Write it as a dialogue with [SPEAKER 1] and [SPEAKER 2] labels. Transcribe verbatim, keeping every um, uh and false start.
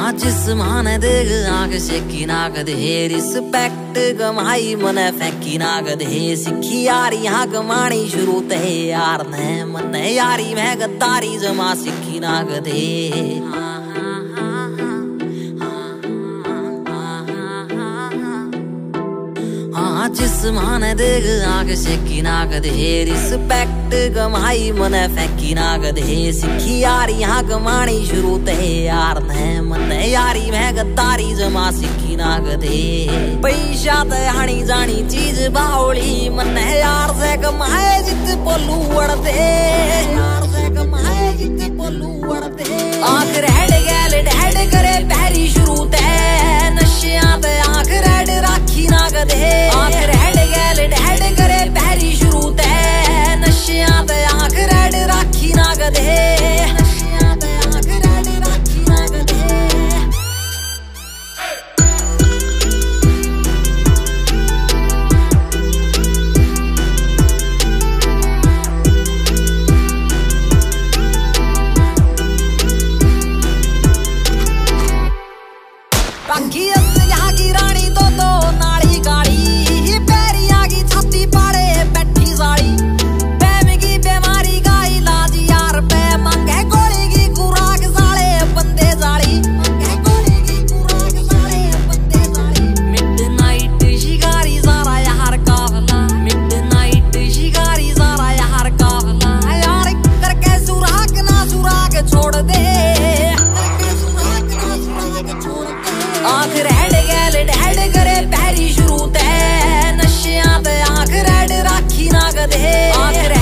[SPEAKER 1] हाँ जिस्मान देख आंख शेकी ना कदे रिस्पेक्ट कमाई मन फेंकी ना कदे सिखी यारी यहाँ कमानी शुरू ते यार ने मन यारी मैं गद्दारी जमा सिखी ना कदे हाँ जिस्मान देख आंख शेकी ना कदे रिस्पेक्ट कमाई मन फेंकी ना कदे सिखी यारी यहाँ कमानी शुरू ते यार ने मन यारी मैं गद्दारी जमा सिखी ना कदे पैसा ते हानी जानी चीज बावली मन यार से कमाए जित पोलू उड़ते यार से कमाए जित पोलू उड़ते आंख रेड गैल डैड करे पैरी शुरू ते नशिया ते आंख रेड राखी ना कदे आंख रेड गैल डैड करे पैरी शुरू ते नशिया ते आंख रेड राखी ना कदे नशिया ते आंख रेड राखी ना कदे बाकी यहाँ की रानी तो तो नाड़ी गाड़ी पैरिया की छाती पाड़े बैठी साड़ी पैम की बीमारी का इलाज यार पे मंगे गोली की खुराक साले बंदे जाड़ी मंगे गोली की खुराक साले बंदे जाड़ी मिडनाइट शिकारी सारा यार काफला मिडनाइट शिकारी सारा यार काफला यार करके सुराग ना सुराग छोड़ दे आंख रेड गैल डैड करे पैरी शुरू ते नशिया ते आंख रेड राखी ना कदे आंख